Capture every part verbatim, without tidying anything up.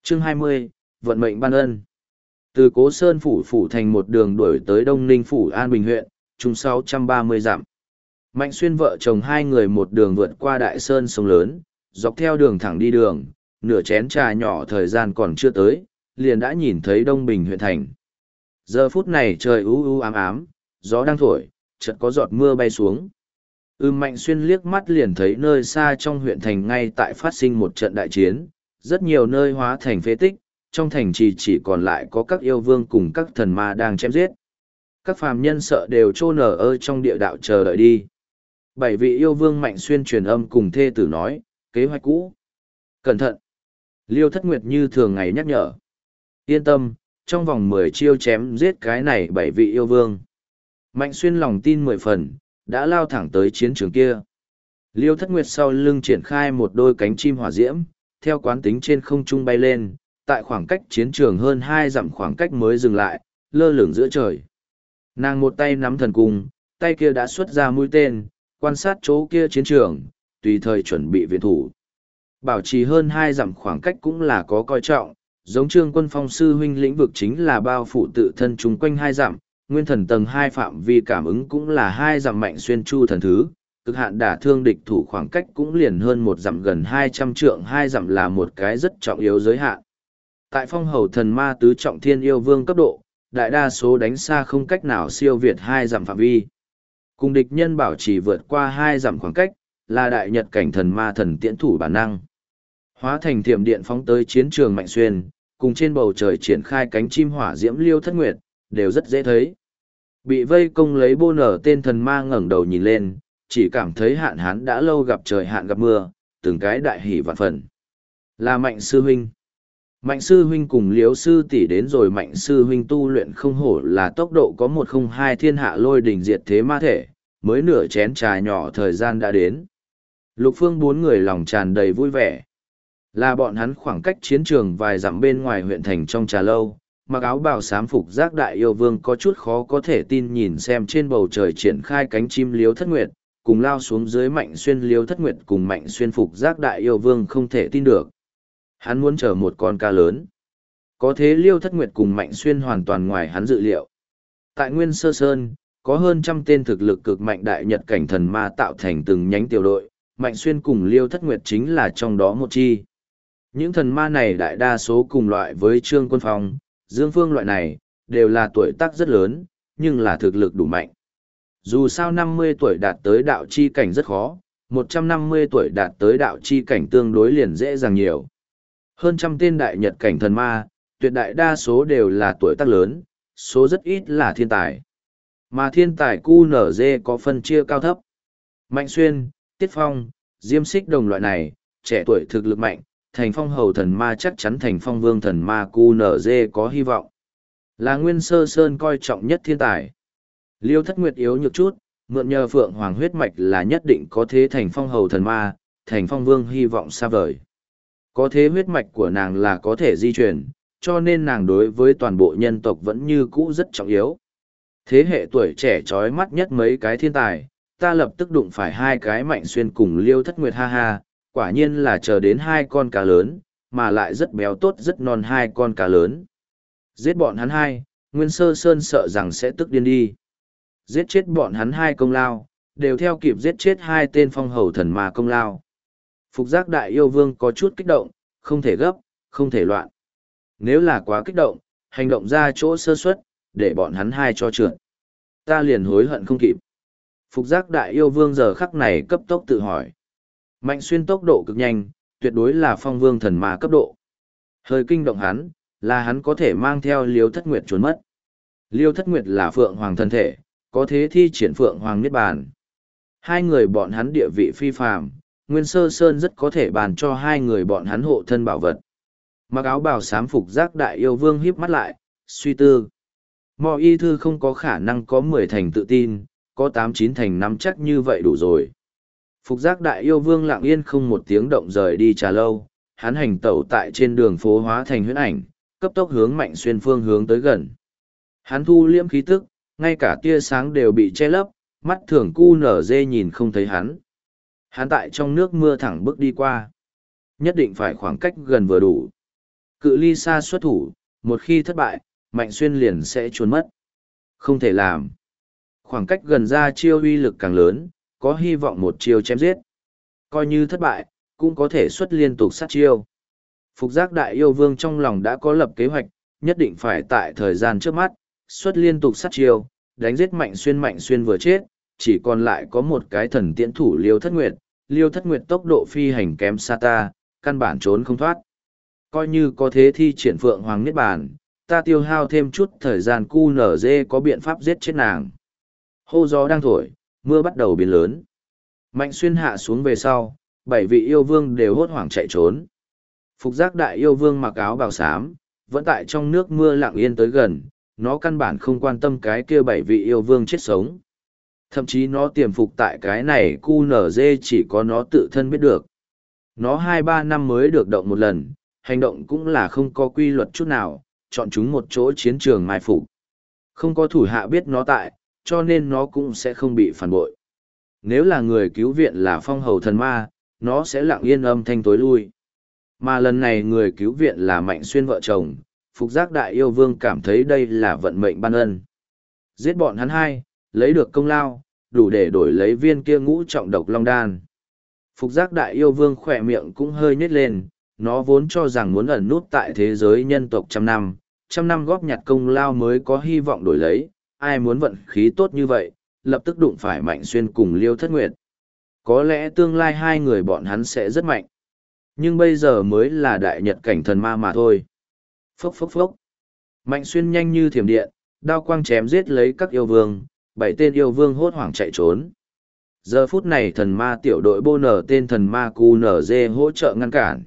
Chương hai mươi, Vận mệnh ban ân. Từ Cố Sơn phủ phủ thành một đường đuổi tới Đông Ninh phủ An Bình huyện, chung sáu trăm ba mươi dặm. Mạnh Xuyên vợ chồng hai người một đường vượt qua đại sơn sông lớn, dọc theo đường thẳng đi đường, nửa chén trà nhỏ thời gian còn chưa tới, liền đã nhìn thấy Đông Bình huyện thành. Giờ phút này trời u u ám ám, gió đang thổi, chợt có giọt mưa bay xuống. Ưm Mạnh Xuyên liếc mắt liền thấy nơi xa trong huyện thành ngay tại phát sinh một trận đại chiến, rất nhiều nơi hóa thành phế tích, trong thành trì chỉ còn lại có các yêu vương cùng các thần ma đang chém giết. Các phàm nhân sợ đều chôn ở ơ trong địa đạo chờ đợi đi. Bảy vị yêu vương Mạnh Xuyên truyền âm cùng thê tử nói, kế hoạch cũ. Cẩn thận! Liêu Thất Nguyệt như thường ngày nhắc nhở. Yên tâm, trong vòng mười chiêu chém giết cái này bảy vị yêu vương. Mạnh Xuyên lòng tin mười phần, đã lao thẳng tới chiến trường kia. Liêu Thất Nguyệt sau lưng triển khai một đôi cánh chim hỏa diễm, theo quán tính trên không trung bay lên, tại khoảng cách chiến trường hơn hai dặm khoảng cách mới dừng lại, lơ lửng giữa trời. Nàng một tay nắm thần cung, tay kia đã xuất ra mũi tên, quan sát chỗ kia chiến trường, tùy thời chuẩn bị viện thủ. Bảo trì hơn hai dặm khoảng cách cũng là có coi trọng, giống Trương Quân Phong sư huynh lĩnh vực chính là bao phủ tự thân chúng quanh hai dặm, nguyên thần tầng hai phạm vi cảm ứng cũng là hai dặm Mạnh Xuyên chu thần thứ, cực hạn đả thương địch thủ khoảng cách cũng liền hơn một dặm, gần hai trăm trượng, hai dặm là một cái rất trọng yếu giới hạn. Tại phong hầu thần ma tứ trọng thiên yêu vương cấp độ, đại đa số đánh xa không cách nào siêu việt hai dặm phạm vi. Cùng địch nhân bảo trì vượt qua hai dặm khoảng cách, là đại nhật cảnh thần ma thần tiễn thủ bản năng. Hóa thành thiểm điện phóng tới chiến trường Mạnh Xuyên, cùng trên bầu trời triển khai cánh chim hỏa diễm Liêu Thất Nguyệt, đều rất dễ thấy. Bị vây công lấy bô nở tên thần ma ngẩng đầu nhìn lên, chỉ cảm thấy hạn hán đã lâu gặp trời hạn gặp mưa, từng cái đại hỉ vạn phần. Là Mạnh sư huynh. Mạnh sư huynh cùng Liếu sư tỷ đến rồi. Mạnh sư huynh tu luyện không hổ là tốc độ có một không hai thiên hạ lôi đỉnh diệt thế ma thể, mới nửa chén trà nhỏ thời gian đã đến. Lục Phương bốn người lòng tràn đầy vui vẻ. Là bọn hắn khoảng cách chiến trường vài dặm bên ngoài huyện thành trong trà lâu, mặc áo bào xám phục giác đại yêu vương có chút khó có thể tin nhìn xem trên bầu trời triển khai cánh chim Liếu Thất Nguyệt, cùng lao xuống dưới Mạnh Xuyên. Liếu Thất Nguyệt cùng Mạnh Xuyên phục giác đại yêu vương không thể tin được. Hắn muốn chờ một con ca lớn. Có thế Liêu Thất Nguyệt cùng Mạnh Xuyên hoàn toàn ngoài hắn dự liệu. Tại Nguyên Sơ Sơn, có hơn trăm tên thực lực cực mạnh đại nhật cảnh thần ma tạo thành từng nhánh tiểu đội, Mạnh Xuyên cùng Liêu Thất Nguyệt chính là trong đó một chi. Những thần ma này đại đa số cùng loại với Trương Quân Phong, Dương Phương loại này, đều là tuổi tác rất lớn, nhưng là thực lực đủ mạnh. Dù sao năm mươi tuổi đạt tới đạo chi cảnh rất khó, một trăm năm mươi tuổi đạt tới đạo chi cảnh tương đối liền dễ dàng nhiều. Hơn trăm tên đại nhật cảnh thần ma, tuyệt đại đa số đều là tuổi tác lớn, số rất ít là thiên tài. Mà thiên tài cu nở dê có phân chia cao thấp. Mạnh Xuyên, Tiết Phong, Diêm Xích Đồng loại này, trẻ tuổi thực lực mạnh, thành phong hầu thần ma chắc chắn thành phong vương thần ma cu nở dê có hy vọng. Là Nguyên Sơ Sơn coi trọng nhất thiên tài. Liêu Thất Nguyệt yếu nhược chút, mượn nhờ Phượng Hoàng huyết mạch là nhất định có thế thành phong hầu thần ma, thành phong vương hy vọng xa vời. Có thế huyết mạch của nàng là có thể di chuyển, cho nên nàng đối với toàn bộ nhân tộc vẫn như cũ rất trọng yếu. Thế hệ tuổi trẻ trói mắt nhất mấy cái thiên tài, ta lập tức đụng phải hai cái Mạnh Xuyên cùng Liêu Thất Nguyệt, ha ha, quả nhiên là chờ đến hai con cá lớn, mà lại rất béo tốt rất non hai con cá lớn. Giết bọn hắn hai, Nguyên Sơ Sơn sợ rằng sẽ tức điên đi. Giết chết bọn hắn hai công lao, đều theo kịp giết chết hai tên phong hầu thần ma công lao. Phục giác đại yêu vương có chút kích động, không thể gấp, không thể loạn. Nếu là quá kích động, hành động ra chỗ sơ suất, để bọn hắn hai cho trượt. Ta liền hối hận không kịp. Phục giác đại yêu vương giờ khắc này cấp tốc tự hỏi. Mạnh Xuyên tốc độ cực nhanh, tuyệt đối là phong vương thần ma cấp độ. Hơi kinh động hắn, là hắn có thể mang theo Liêu Thất Nguyệt trốn mất. Liêu Thất Nguyệt là Phượng Hoàng thân thể, có thế thi triển Phượng Hoàng Niết Bàn. Hai người bọn hắn địa vị phi phàm, Nguyên Sơ Sơn rất có thể bàn cho hai người bọn hắn hộ thân bảo vật. Mặc áo bào xám phục giác đại yêu vương híp mắt lại, suy tư. Mò y thư không có khả năng có mười thành tự tin, có tám chín thành nắm chắc như vậy đủ rồi. Phục giác đại yêu vương lặng yên không một tiếng động rời đi trà lâu, hắn hành tẩu tại trên đường phố hóa thành huyễn ảnh, cấp tốc hướng Mạnh Xuyên phương hướng tới gần. Hắn thu liễm khí tức, ngay cả tia sáng đều bị che lấp, mắt thường cu nở dê nhìn không thấy hắn. Hắn tại trong nước mưa thẳng bước đi qua. Nhất định phải khoảng cách gần vừa đủ. Cự ly xa xuất thủ, một khi thất bại, Mạnh Xuyên liền sẽ trốn mất. Không thể làm. Khoảng cách gần ra chiêu uy lực càng lớn, có hy vọng một chiêu chém giết. Coi như thất bại, cũng có thể xuất liên tục sát chiêu. Phục giác đại yêu vương trong lòng đã có lập kế hoạch, nhất định phải tại thời gian trước mắt, xuất liên tục sát chiêu, đánh giết Mạnh Xuyên. Mạnh Xuyên vừa chết, chỉ còn lại có một cái thần tiễn thủ Liêu Thất Nguyệt. Liêu Thất Nguyệt tốc độ phi hành kém xa ta, căn bản trốn không thoát. Coi như có thế thi triển Phượng Hoàng Niết Bàn, ta tiêu hao thêm chút thời gian cu nở dê có biện pháp giết chết nàng. Hô gió đang thổi, mưa bắt đầu biến lớn. Mạnh Xuyên hạ xuống về sau, bảy vị yêu vương đều hốt hoảng chạy trốn. Phục giác đại yêu vương mặc áo bào xám, vẫn tại trong nước mưa lặng yên tới gần, nó căn bản không quan tâm cái kia bảy vị yêu vương chết sống. Thậm chí nó tiềm phục tại cái này cu nở dê chỉ có nó tự thân biết được. Nó hai ba năm mới được động một lần, hành động cũng là không có quy luật chút nào, chọn chúng một chỗ chiến trường mai phục. Không có thủ hạ biết nó tại, cho nên nó cũng sẽ không bị phản bội. Nếu là người cứu viện là phong hầu thần ma, nó sẽ lặng yên âm thanh tối lui. Mà lần này người cứu viện là Mạnh Xuyên vợ chồng, Phục giác đại yêu vương cảm thấy đây là vận mệnh ban ân. Giết bọn hắn hai, lấy được công lao, đủ để đổi lấy viên kia ngũ trọng độc long đan. Phục giác đại yêu vương khỏe miệng cũng hơi nhếch lên, nó vốn cho rằng muốn ẩn nút tại thế giới nhân tộc trăm năm, trăm năm góp nhặt công lao mới có hy vọng đổi lấy, ai muốn vận khí tốt như vậy, lập tức đụng phải Mạnh Xuyên cùng Liêu Thất Nguyệt. Có lẽ tương lai hai người bọn hắn sẽ rất mạnh. Nhưng bây giờ mới là đại nhật cảnh thần ma mà thôi. Phốc phốc phốc. Mạnh Xuyên nhanh như thiểm điện, đao quang chém giết lấy các yêu vương, bảy tên yêu vương hốt hoảng chạy trốn. Giờ phút này thần ma tiểu đội bô nở tên thần ma cu nở dê hỗ trợ ngăn cản.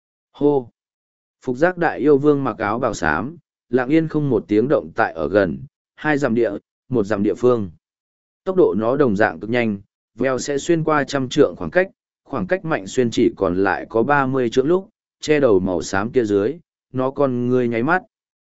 Hô! Phục giác đại yêu vương mặc áo bào xám, lặng yên không một tiếng động tại ở gần, hai dặm địa, một dặm địa phương. Tốc độ nó đồng dạng cực nhanh, vèo sẽ xuyên qua trăm trượng khoảng cách, khoảng cách Mạnh Xuyên chỉ còn lại có ba mươi trượng lúc, che đầu màu xám kia dưới, nó con ngươi nháy mắt.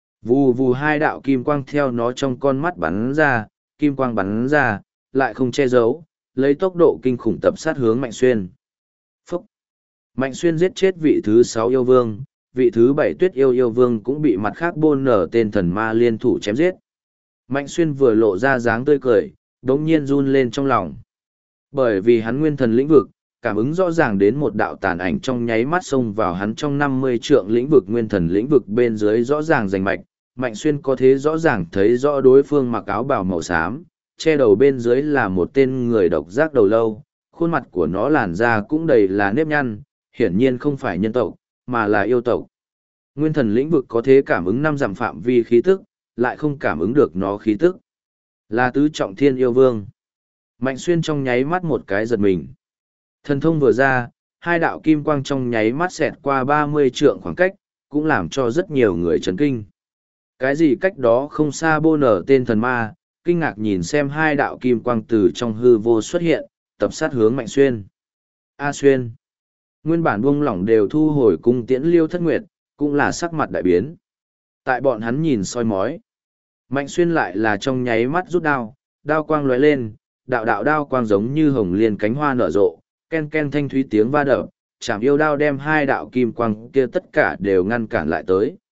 Vù vù hai đạo kim quang theo nó trong con mắt bắn ra, kim quang bắn ra, lại không che giấu, lấy tốc độ kinh khủng tập sát hướng Mạnh Xuyên. Phúc! Mạnh Xuyên giết chết vị thứ sáu yêu vương, vị thứ bảy tuyết yêu yêu vương cũng bị mặt khác bôn nở tên thần ma liên thủ chém giết. Mạnh Xuyên vừa lộ ra dáng tươi cười, đống nhiên run lên trong lòng. Bởi vì hắn nguyên thần lĩnh vực, cảm ứng rõ ràng đến một đạo tàn ảnh trong nháy mắt xông vào hắn trong năm mươi trượng lĩnh vực nguyên thần lĩnh vực bên dưới rõ ràng rành mạch. Mạnh Xuyên có thế rõ ràng thấy rõ đối phương mặc áo bào màu xám, che đầu bên dưới là một tên người độc giác đầu lâu, khuôn mặt của nó làn da cũng đầy là nếp nhăn, hiển nhiên không phải nhân tộc, mà là yêu tộc. Nguyên thần lĩnh vực có thế cảm ứng năm dặm phạm vi khí tức, lại không cảm ứng được nó khí tức. Là tứ trọng thiên yêu vương. Mạnh Xuyên trong nháy mắt một cái giật mình. Thần thông vừa ra, hai đạo kim quang trong nháy mắt xẹt qua ba mươi trượng khoảng cách, cũng làm cho rất nhiều người chấn kinh. Cái gì cách đó không xa bô nở tên thần ma, kinh ngạc nhìn xem hai đạo kim quang từ trong hư vô xuất hiện, tập sát hướng Mạnh Xuyên. A Xuyên. Nguyên bản buông lỏng đều thu hồi cung tiễn Liêu Thất Nguyệt, cũng là sắc mặt đại biến. Tại bọn hắn nhìn soi mói. Mạnh Xuyên lại là trong nháy mắt rút đao, đao quang lóe lên, đạo đạo đao quang giống như hồng liên cánh hoa nở rộ, ken ken thanh thúy tiếng va đập, chạm yêu đao đem hai đạo kim quang kia tất cả đều ngăn cản lại tới.